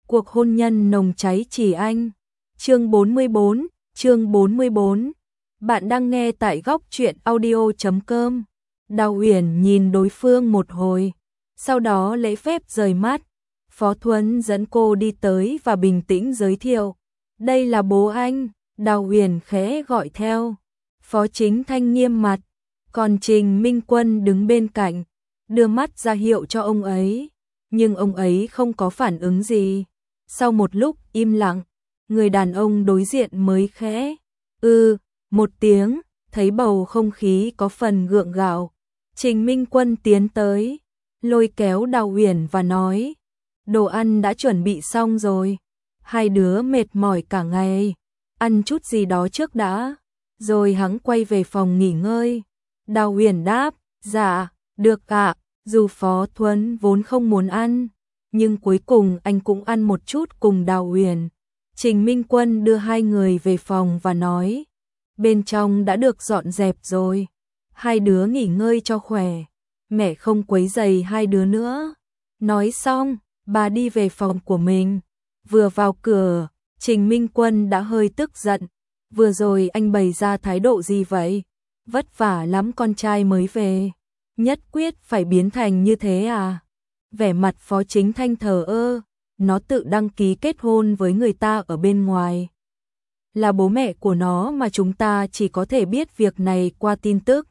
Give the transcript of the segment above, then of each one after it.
cuộc hôn nhân nồng cháy chỉ anh. Chương 44. Bạn đang nghe tại góc truyện audio.com. Đào Uyển nhìn đối phương một hồi, sau đó lễ phép rời mắt. Phó Thuấn dẫn cô đi tới và bình tĩnh giới thiệu. Đây là bố anh. Đào Uyển khẽ gọi theo. Phó Chính Thanh nghiêm mặt, còn Trình Minh Quân đứng bên cạnh, đưa mắt ra hiệu cho ông ấy, nhưng ông ấy không có phản ứng gì. Sau một lúc im lặng, người đàn ông đối diện mới khẽ một tiếng, thấy bầu không khí có phần gượng gạo. Trình Minh Quân tiến tới, lôi kéo Đào Uyển và nói, đồ ăn đã chuẩn bị xong rồi, hai đứa mệt mỏi cả ngày, ăn chút gì đó trước đã, rồi hắn quay về phòng nghỉ ngơi. Đào Uyển đáp, dạ, được ạ. Dù Phó Thuấn vốn không muốn ăn, nhưng cuối cùng anh cũng ăn một chút cùng Đào Uyển. Trình Minh Quân đưa hai người về phòng và nói, bên trong đã được dọn dẹp rồi, hai đứa nghỉ ngơi cho khỏe, mẹ không quấy rầy hai đứa nữa. Nói xong, bà đi về phòng của mình. Vừa vào cửa, Trình Minh Quân đã hơi tức giận. Vừa rồi anh bày ra thái độ gì vậy? Vất vả lắm con trai mới về, nhất quyết phải biến thành như thế à? Vẻ mặt Phó Chính Thanh thờ ơ, nó tự đăng ký kết hôn với người ta ở bên ngoài. Là bố mẹ của nó mà chúng ta chỉ có thể biết việc này qua tin tức.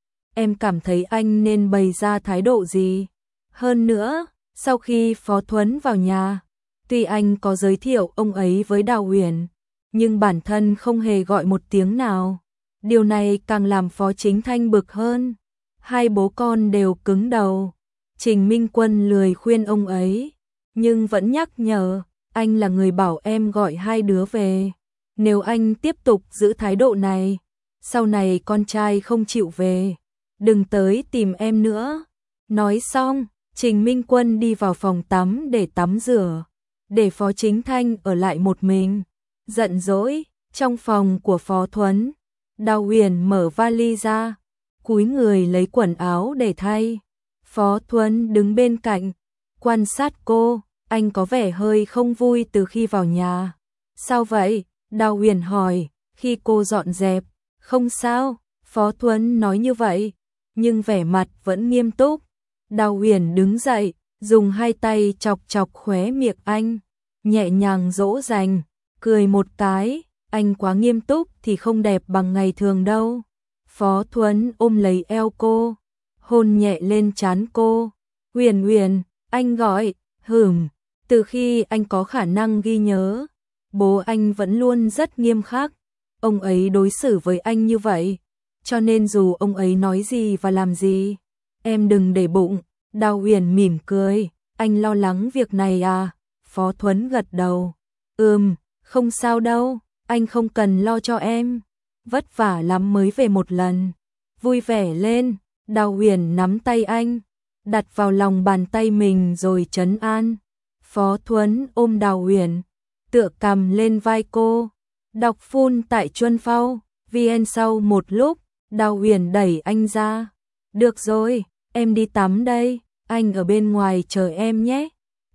Em cảm thấy anh nên bày ra thái độ gì? Hơn nữa, sau khi Phó Thuấn vào nhà, tuy anh có giới thiệu ông ấy với Đào Uyển, nhưng bản thân không hề gọi một tiếng nào. Điều này càng làm Phó Chính Thanh bực hơn. Hai bố con đều cứng đầu. Trình Minh Quân lười khuyên ông ấy, nhưng vẫn nhắc nhở, anh là người bảo em gọi hai đứa về. Nếu anh tiếp tục giữ thái độ này, sau này con trai không chịu về, đừng tới tìm em nữa. Nói xong, Trình Minh Quân đi vào phòng tắm để tắm rửa, để Phó Chính Thanh ở lại một mình. Giận dỗi, trong phòng của Phó Thuấn, Đào Uyển mở vali ra, cúi người lấy quần áo để thay. Phó Thuấn đứng bên cạnh, quan sát cô, anh có vẻ hơi không vui từ khi vào nhà. Sao vậy? Đào Uyển hỏi, khi cô dọn dẹp. Không sao, Phó Thuấn nói như vậy, nhưng vẻ mặt vẫn nghiêm túc. Đào Uyển đứng dậy, dùng hai tay chọc chọc khóe miệng anh, nhẹ nhàng dỗ dành, cười một cái, anh quá nghiêm túc thì không đẹp bằng ngày thường đâu. Phó Thuấn ôm lấy eo cô, hôn nhẹ lên trán cô. Uyển Uyển, anh gọi. Từ khi anh có khả năng ghi nhớ, bố anh vẫn luôn rất nghiêm khắc. Ông ấy đối xử với anh như vậy, cho nên dù ông ấy nói gì và làm gì, em đừng để bụng. Đào Uyển mỉm cười, anh lo lắng việc này à? Phó Thuấn gật đầu. Không sao đâu, anh không cần lo cho em. Vất vả lắm mới về một lần. Vui vẻ lên. Đào Uyển nắm tay anh, đặt vào lòng bàn tay mình rồi trấn an. Phó Thuấn ôm Đào Uyển, tựa cằm lên vai cô. Đọc phun tại Chuân Phao VN. Sau một lúc, Đào Uyển đẩy anh ra. Được rồi, em đi tắm đây, anh ở bên ngoài chờ em nhé.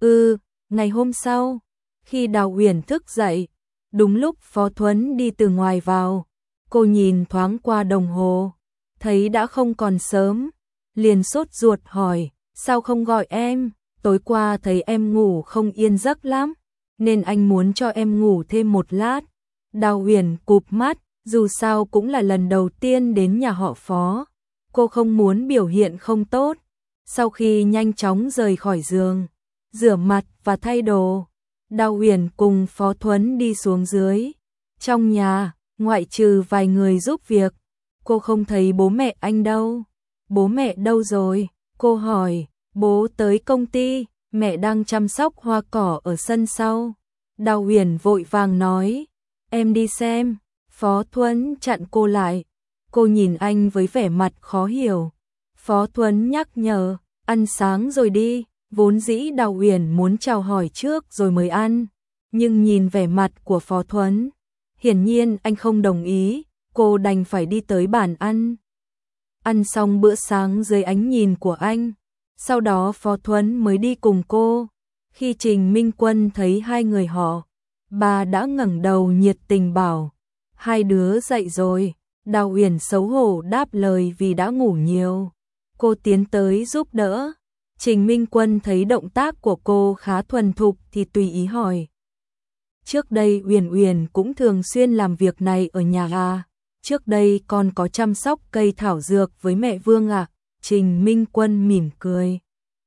Ngày hôm sau, khi Đào Uyển thức dậy, đúng lúc Phó Thuấn đi từ ngoài vào, cô nhìn thoáng qua đồng hồ, thấy đã không còn sớm, liền sốt ruột hỏi, sao không gọi em? Tối qua thấy em ngủ không yên giấc lắm, nên anh muốn cho em ngủ thêm một lát. Đào Uyển cụp mắt, dù sao cũng là lần đầu tiên đến nhà họ Phó, cô không muốn biểu hiện không tốt. Sau khi nhanh chóng rời khỏi giường, rửa mặt và thay đồ, Đào Uyển cùng Phó Thuấn đi xuống dưới. Trong nhà, ngoại trừ vài người giúp việc, cô không thấy bố mẹ anh đâu. Bố mẹ đâu rồi? Cô hỏi. Bố tới công ty, mẹ đang chăm sóc hoa cỏ ở sân sau. Đào Uyển vội vàng nói, em đi xem. Phó Thuấn chặn cô lại. Cô nhìn anh với vẻ mặt khó hiểu. Phó Thuấn nhắc nhở, ăn sáng rồi đi. Vốn dĩ Đào Uyển muốn chào hỏi trước rồi mới ăn, nhưng nhìn vẻ mặt của Phó Thuấn, hiển nhiên anh không đồng ý, cô đành phải đi tới bàn ăn. Ăn xong bữa sáng dưới ánh nhìn của anh, sau đó Phó Thuấn mới đi cùng cô. Khi Trình Minh Quân thấy hai người họ, bà đã ngẩng đầu nhiệt tình bảo, hai đứa dậy rồi. Đào Uyển xấu hổ đáp lời vì đã ngủ nhiều. Cô tiến tới giúp đỡ. Trình Minh Quân thấy động tác của cô khá thuần thục thì tùy ý hỏi. Trước đây Uyển Uyển cũng thường xuyên làm việc này ở nhà à? Trước đây con có chăm sóc cây thảo dược với mẹ Vương à? Trình Minh Quân mỉm cười.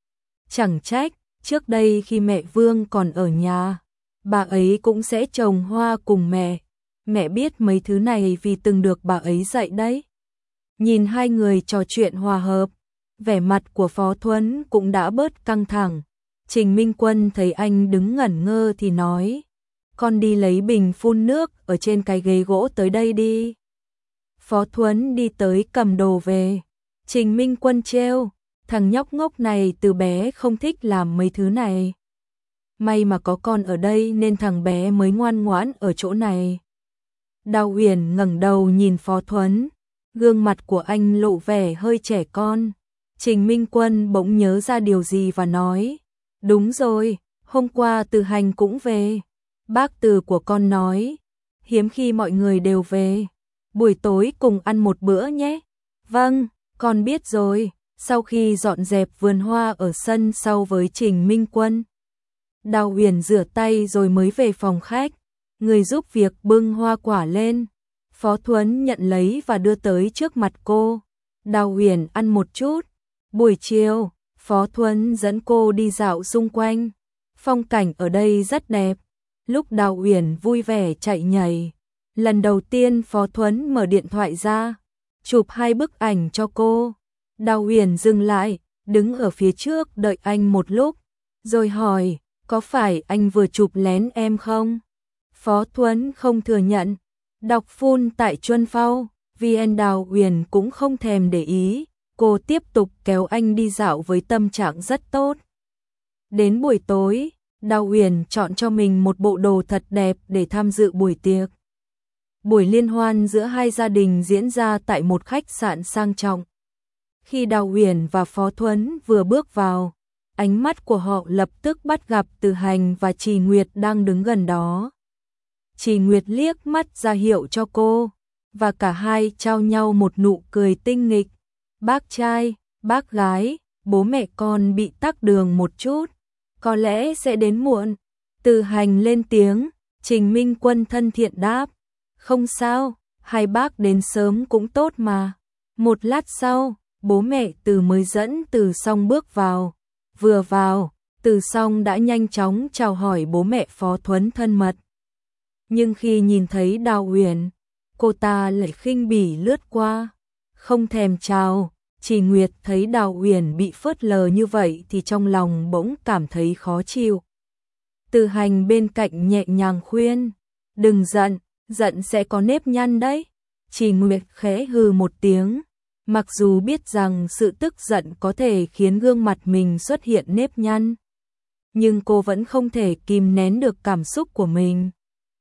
Chẳng trách, trước đây khi mẹ Vương còn ở nhà, bà ấy cũng sẽ trồng hoa cùng mẹ. Mẹ biết mấy thứ này vì từng được bà ấy dạy đấy. Nhìn hai người trò chuyện hòa hợp, vẻ mặt của Phó Thuấn cũng đã bớt căng thẳng. Trình Minh Quân thấy anh đứng ngẩn ngơ thì nói, con đi lấy bình phun nước ở trên cái ghế gỗ tới đây đi. Phó Thuấn đi tới cầm đồ về. Trình Minh Quân trêu, thằng nhóc ngốc này từ bé không thích làm mấy thứ này. May mà có con ở đây nên thằng bé mới ngoan ngoãn ở chỗ này. Đào Uyển ngẩng đầu nhìn Phó Thuấn, gương mặt của anh lộ vẻ hơi trẻ con. Trình Minh Quân bỗng nhớ ra điều gì và nói, đúng rồi, hôm qua Từ Hành cũng về. Bác Từ của con nói, hiếm khi mọi người đều về. Buổi tối cùng ăn một bữa nhé. Vâng, con biết rồi. Sau khi dọn dẹp vườn hoa ở sân sau với Trình Minh Quân, Đào Uyển rửa tay rồi mới về phòng khách. Người giúp việc bưng hoa quả lên. Phó Thuấn nhận lấy và đưa tới trước mặt cô. Đào Uyển ăn một chút. Buổi chiều, Phó Thuấn dẫn cô đi dạo xung quanh. Phong cảnh ở đây rất đẹp. Lúc Đào Uyển vui vẻ chạy nhảy, lần đầu tiên Phó Thuấn mở điện thoại ra, chụp hai bức ảnh cho cô. Đào Uyển dừng lại, đứng ở phía trước đợi anh một lúc, rồi hỏi, có phải anh vừa chụp lén em không? Phó Thuấn không thừa nhận. Đọc phun tại Chuân Phao, VN. Đào Uyển cũng không thèm để ý, cô tiếp tục kéo anh đi dạo với tâm trạng rất tốt. Đến buổi tối, Đào Uyển chọn cho mình một bộ đồ thật đẹp để tham dự buổi tiệc. Buổi liên hoan giữa hai gia đình diễn ra tại một khách sạn sang trọng. Khi Đào Uyển và Phó Thuấn vừa bước vào, ánh mắt của họ lập tức bắt gặp Từ Hành và Trì Nguyệt đang đứng gần đó. Trì Nguyệt liếc mắt ra hiệu cho cô, và cả hai trao nhau một nụ cười tinh nghịch. Bác trai, bác gái, bố mẹ con bị tắc đường một chút, có lẽ sẽ đến muộn. Từ Hành lên tiếng, Trình Minh Quân thân thiện đáp, không sao, hai bác đến sớm cũng tốt mà. Một lát sau, bố mẹ Từ mới dẫn Từ Song bước vào. Vừa vào, Từ Song đã nhanh chóng chào hỏi bố mẹ Phó Thuấn thân mật. Nhưng khi nhìn thấy Đào Uyển, cô ta lại khinh bỉ lướt qua, không thèm chào. Trì Nguyệt thấy Đào Uyển bị phớt lờ như vậy thì trong lòng bỗng cảm thấy khó chịu. Từ Hành bên cạnh nhẹ nhàng khuyên, đừng giận, giận sẽ có nếp nhăn đấy. Trì Nguyệt khẽ hừ một tiếng, mặc dù biết rằng sự tức giận có thể khiến gương mặt mình xuất hiện nếp nhăn, nhưng cô vẫn không thể kìm nén được cảm xúc của mình.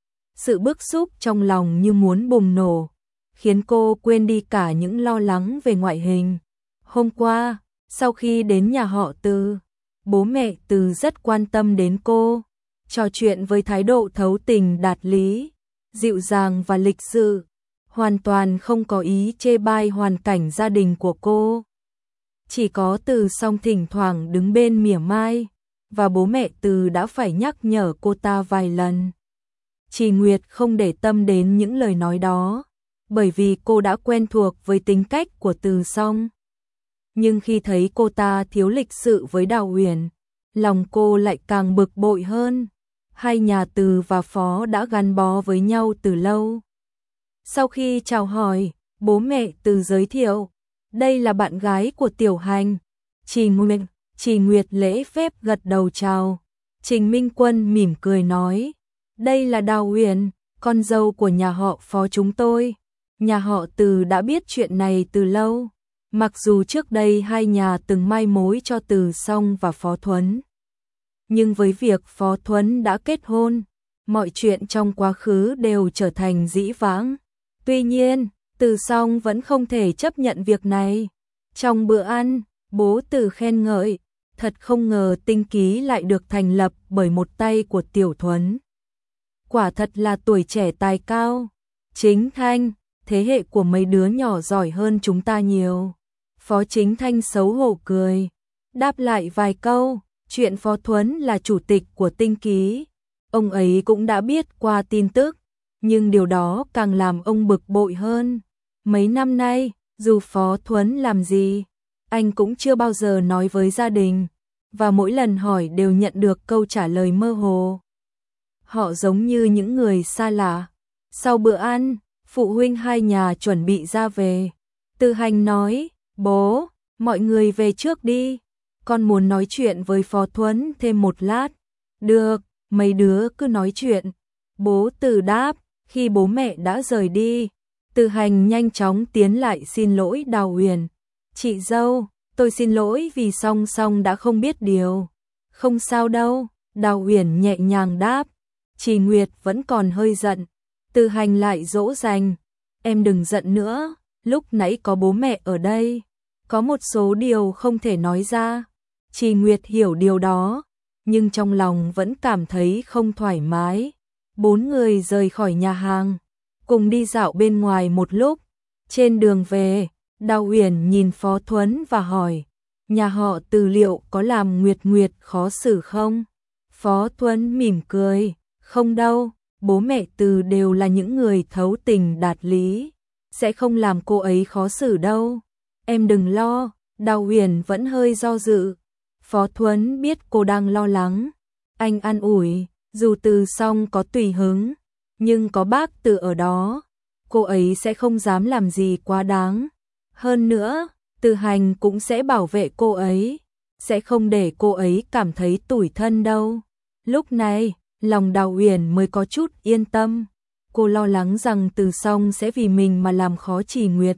Sự bức xúc trong lòng như muốn bùng nổ, khiến cô quên đi cả những lo lắng về ngoại hình. Hôm qua, sau khi đến nhà họ Từ, bố mẹ Từ rất quan tâm đến cô, trò chuyện với thái độ thấu tình đạt lý, dịu dàng và lịch sự, hoàn toàn không có ý chê bai hoàn cảnh gia đình của cô. Chỉ có Từ Song thỉnh thoảng đứng bên mỉa mai, và bố mẹ Từ đã phải nhắc nhở cô ta vài lần. Trì Nguyệt không để tâm đến những lời nói đó, bởi vì cô đã quen thuộc với tính cách của Từ Song. Nhưng khi thấy cô ta thiếu lịch sự với Đào Uyển, lòng cô lại càng bực bội hơn. Hai nhà Từ và Phó đã gắn bó với nhau từ lâu. Sau khi chào hỏi, bố mẹ Từ giới thiệu, đây là bạn gái của Tiểu Hành. Trì Nguyệt lễ phép gật đầu chào. Trình Minh Quân mỉm cười nói, đây là Đào Uyển, con dâu của nhà họ Phó chúng tôi. Nhà họ Từ đã biết chuyện này từ lâu, mặc dù trước đây hai nhà từng mai mối cho Từ Song và Phó Thuấn. Nhưng với việc Phó Thuấn đã kết hôn, mọi chuyện trong quá khứ đều trở thành dĩ vãng. Tuy nhiên, Từ Song vẫn không thể chấp nhận việc này. Trong bữa ăn, bố Từ khen ngợi, Thật không ngờ tinh ký lại được thành lập bởi một tay của Tiểu Thuấn. Quả thật là tuổi trẻ tài cao. Chính Thanh, thế hệ của mấy đứa nhỏ giỏi hơn chúng ta nhiều. Phó Chính Thanh xấu hổ cười, đáp lại vài câu, chuyện Phó Thuấn là chủ tịch của tinh ký. Ông ấy cũng đã biết qua tin tức, nhưng điều đó càng làm ông bực bội hơn. Mấy năm nay, dù Phó Thuấn làm gì, anh cũng chưa bao giờ nói với gia đình, và mỗi lần hỏi đều nhận được câu trả lời mơ hồ. Họ giống như những người xa lạ. Sau bữa ăn, phụ huynh hai nhà chuẩn bị ra về. Từ Hành nói, bố, mọi người về trước đi, con muốn nói chuyện với Phó Thuấn thêm một lát. Được, mấy đứa cứ nói chuyện. Bố Từ đáp. Khi bố mẹ đã rời đi, Từ Hành nhanh chóng tiến lại xin lỗi Đào Huyền. Chị dâu, tôi xin lỗi vì Song Song đã không biết điều. Không sao đâu, Đào Huyền nhẹ nhàng đáp. Chị Nguyệt vẫn còn hơi giận. Từ Hành lại dỗ dành. Em đừng giận nữa, lúc nãy có bố mẹ ở đây. Có một số điều không thể nói ra. Chị Nguyệt hiểu điều đó, nhưng trong lòng vẫn cảm thấy không thoải mái. Bốn người rời khỏi nhà hàng, cùng đi dạo bên ngoài một lúc. Trên đường về, Đào Huyền nhìn Phó Thuấn và hỏi, nhà họ Từ liệu có làm Nguyệt Nguyệt khó xử không? Phó Thuấn mỉm cười, không đâu, bố mẹ Từ đều là những người thấu tình đạt lý, sẽ không làm cô ấy khó xử đâu. Em đừng lo. Đào Huyền vẫn hơi do dự. Phó Thuấn biết cô đang lo lắng, anh an ủi, dù Từ Song có tùy hứng, nhưng có bác Từ ở đó, cô ấy sẽ không dám làm gì quá đáng. Hơn nữa, Từ Hành cũng sẽ bảo vệ cô ấy, sẽ không để cô ấy cảm thấy tủi thân đâu. Lúc này, lòng Đào Huyền mới có chút yên tâm. Cô lo lắng rằng Từ Song sẽ vì mình mà làm khó Chỉ Nguyệt.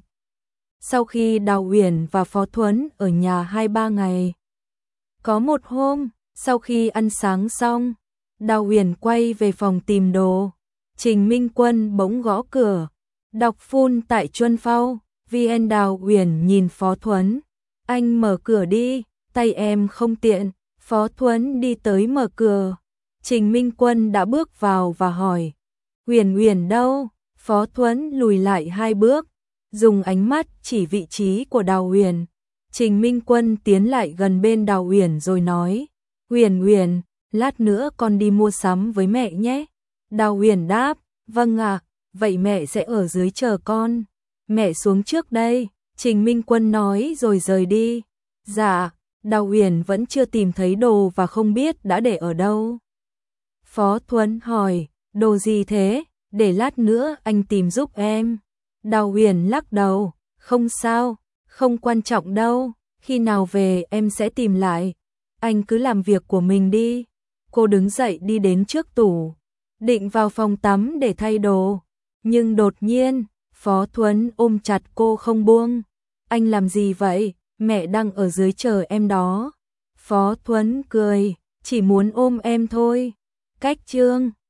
Sau khi Đào Huyền và Phó Thuấn ở nhà 2-3 ngày, có một hôm, sau khi ăn sáng xong, Đào Huyền quay về phòng tìm đồ. Trình Minh Quân bỗng gõ cửa. Đọc phun tại Chuân Phao, VN. Đào Huyền nhìn Phó Thuấn. Anh mở cửa đi, tay em không tiện. Phó Thuấn đi tới mở cửa. Trình Minh Quân đã bước vào và hỏi, Huyền Huyền đâu? Phó Thuấn lùi lại 2 bước, dùng ánh mắt chỉ vị trí của Đào Huyền. Trình Minh Quân tiến lại gần bên Đào Huyền rồi nói, Huyền Huyền, lát nữa con đi mua sắm với mẹ nhé. Đào Huyền đáp, vâng ạ, vậy mẹ sẽ ở dưới chờ con. Mẹ xuống trước đây, Trình Minh Quân nói rồi rời đi. Dạ, Đào Huyền vẫn chưa tìm thấy đồ và không biết đã để ở đâu. Phó Thuấn hỏi, đồ gì thế, để lát nữa anh tìm giúp em. Đào Huyền lắc đầu, không sao, không quan trọng đâu, khi nào về em sẽ tìm lại. Anh cứ làm việc của mình đi. Cô đứng dậy đi đến trước tủ, định vào phòng tắm để thay đồ. Nhưng đột nhiên, Phó Thuấn ôm chặt cô không buông. Anh làm gì vậy? Mẹ đang ở dưới chờ em đó. Phó Thuấn cười, chỉ muốn ôm em thôi. Cách chương